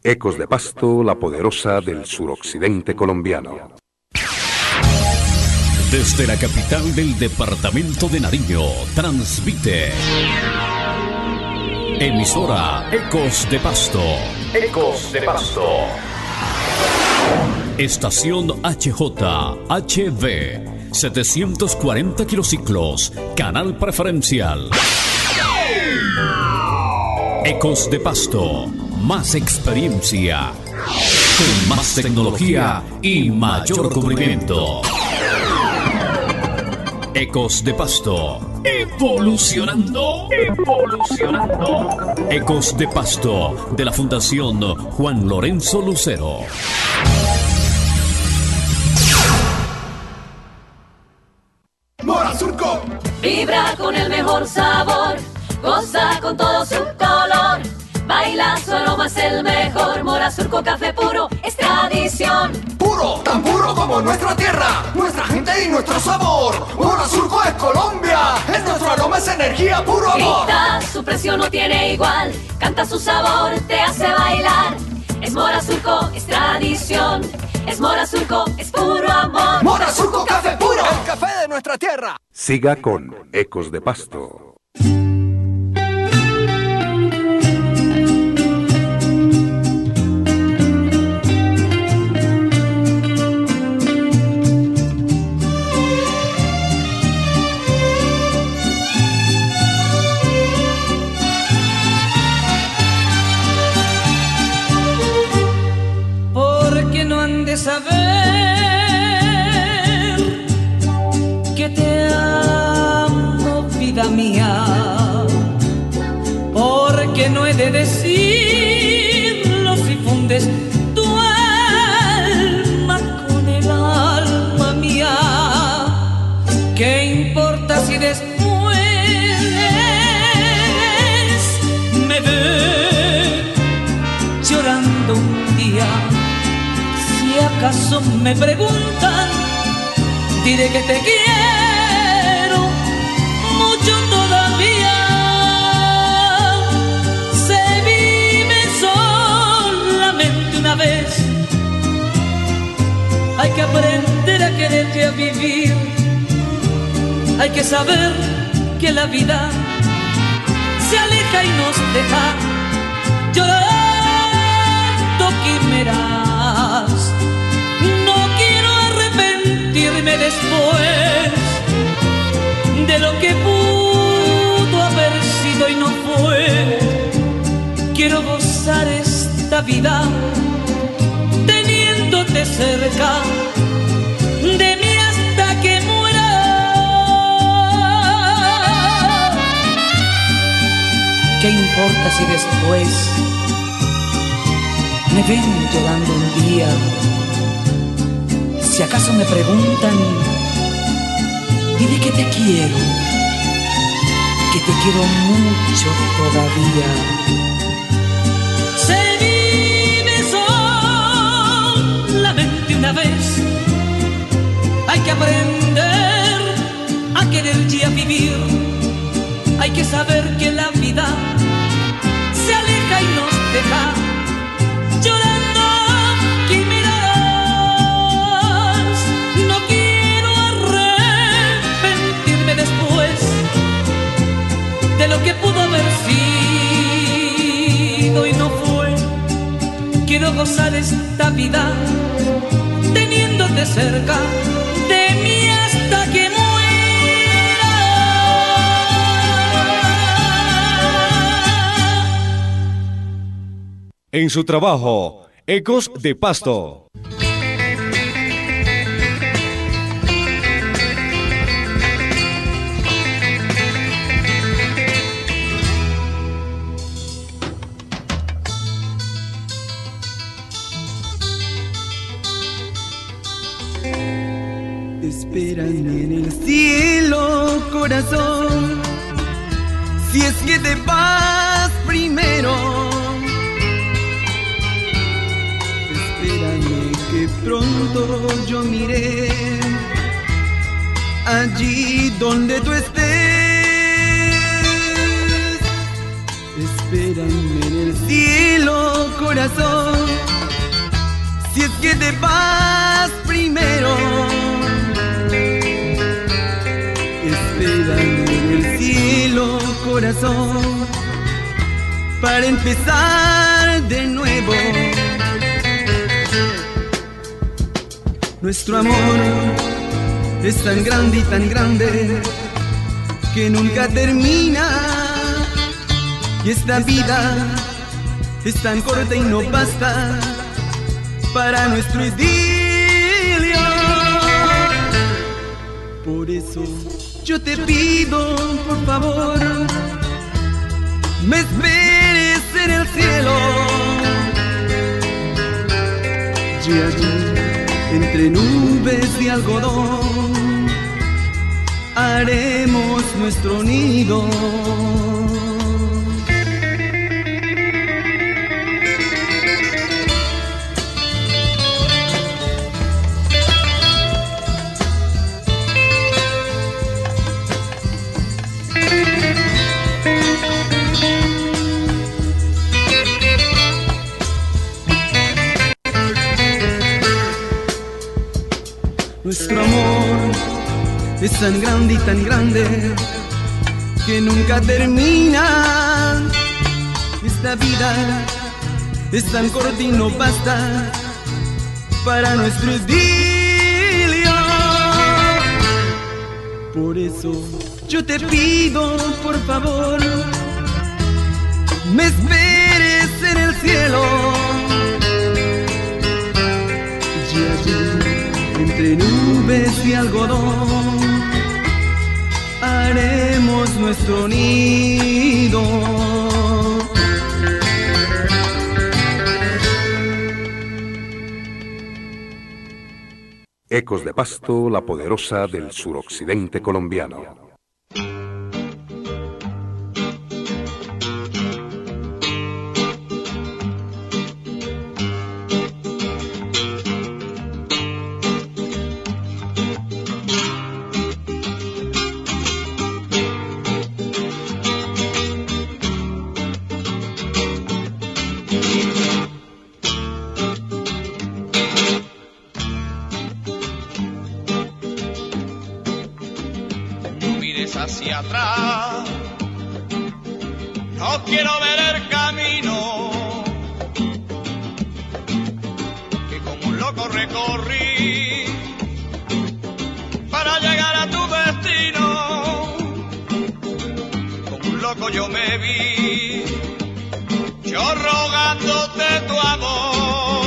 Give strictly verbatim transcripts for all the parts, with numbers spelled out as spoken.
Ecos de Pasto, la poderosa del suroccidente colombiano. Desde la capital del departamento de Nariño, transmite emisora Ecos de Pasto. Ecos de Pasto. Estación H J H V, setecientos cuarenta kilociclos, canal preferencial. Ecos de Pasto, más experiencia, con más tecnología y mayor cubrimiento. Ecos de Pasto, evolucionando, evolucionando. Ecos de Pasto, de la Fundación Juan Lorenzo Lucero. Mora Surco vibra con el mejor sabor, goza con todo su color, baila su aroma es el mejor. Mora Surco café puro es tradición. Puro, tan puro como nuestra tierra, nuestra gente y nuestro sabor. Mora Surco es Colombia, es nuestro aroma, es energía, puro amor. Grita, su precio no tiene igual, canta su sabor, te hace bailar. Es Mora Surco, es tradición. Es Mora Surco, es puro amor. Mora Surco café puro, el café de nuestra tierra. Siga con Ecos de Pasto. Saber que te amo, vida mía, porque no he de decirlo si fundes tu alma con el alma mía. ¿Qué importa si después me ves llorando un día? Si acaso me preguntan, diré que te quiero mucho todavía. Se vive solamente una vez, hay que aprender a querer y a vivir. Hay que saber que la vida se aleja y nos deja llorando quimeras. Después de lo que pudo haber sido y no fue, quiero gozar esta vida teniéndote cerca de mí hasta que muera. ¿Qué importa si después me ven llorando un día? Si acaso me preguntan, diré que te quiero, que te quiero mucho todavía. Se vive solamente una vez, hay que aprender a querer y a vivir. Hay que saber que la vida se aleja y nos deja llorando quimeras. De lo que pudo haber sido y no fue, quiero gozar esta vida teniéndote cerca de mí hasta que muera. En su trabajo, Ecos de Pasto. Espérame en el cielo, corazón, si es que te vas primero. Espérame que pronto yo miré allí donde tú estés. Espérame Espérame en el cielo, corazón, si es que te vas primero. Espérame en el cielo, corazón, para empezar de nuevo. Nuestro amor es tan grande y tan grande que nunca termina. Y esta vida es tan corta y no basta para nuestro idilio. Por eso yo te pido, por favor, me esperes en el cielo. Y allí, entre nubes de algodón, haremos nuestro nido. Nuestro amor es tan grande y tan grande que nunca termina. Esta vida es tan corta y no basta para nuestro idilio. Por eso yo te pido, por favor, me esperes en el cielo. Y allí, entre nubes y algodón, haremos nuestro nido. Ecos de Pasto, la poderosa del suroccidente colombiano. Hacia atrás, no quiero ver el camino que como un loco recorrí para llegar a tu destino. Como un loco yo me vi, yo rogándote tu amor.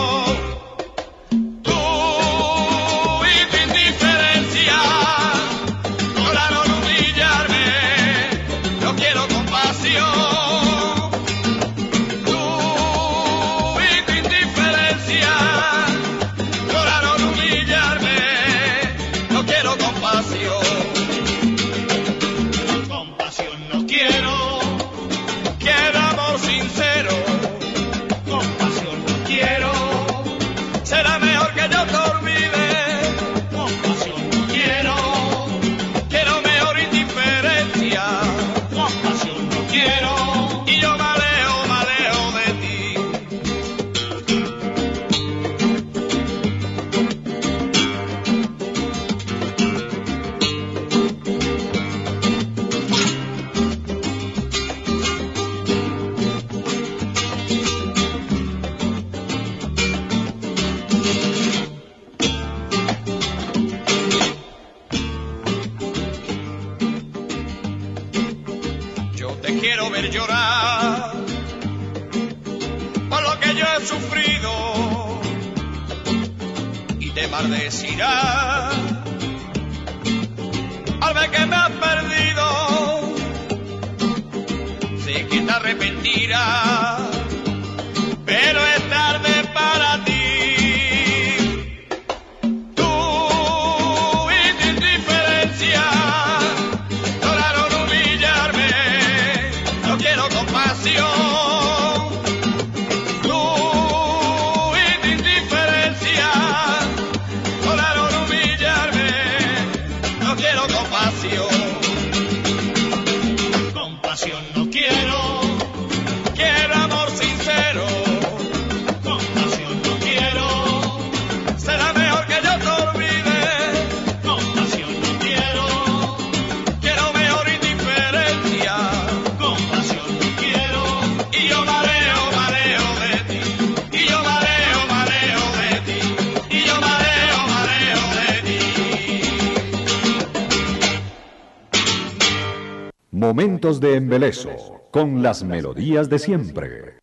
Llorar por lo que yo he sufrido y te maldecirás al ver que me has perdido. Sé que te arrepentirás, pero es tarde para ti. Compasión no quiero, quiero Momentos de embeleso, con las melodías de siempre.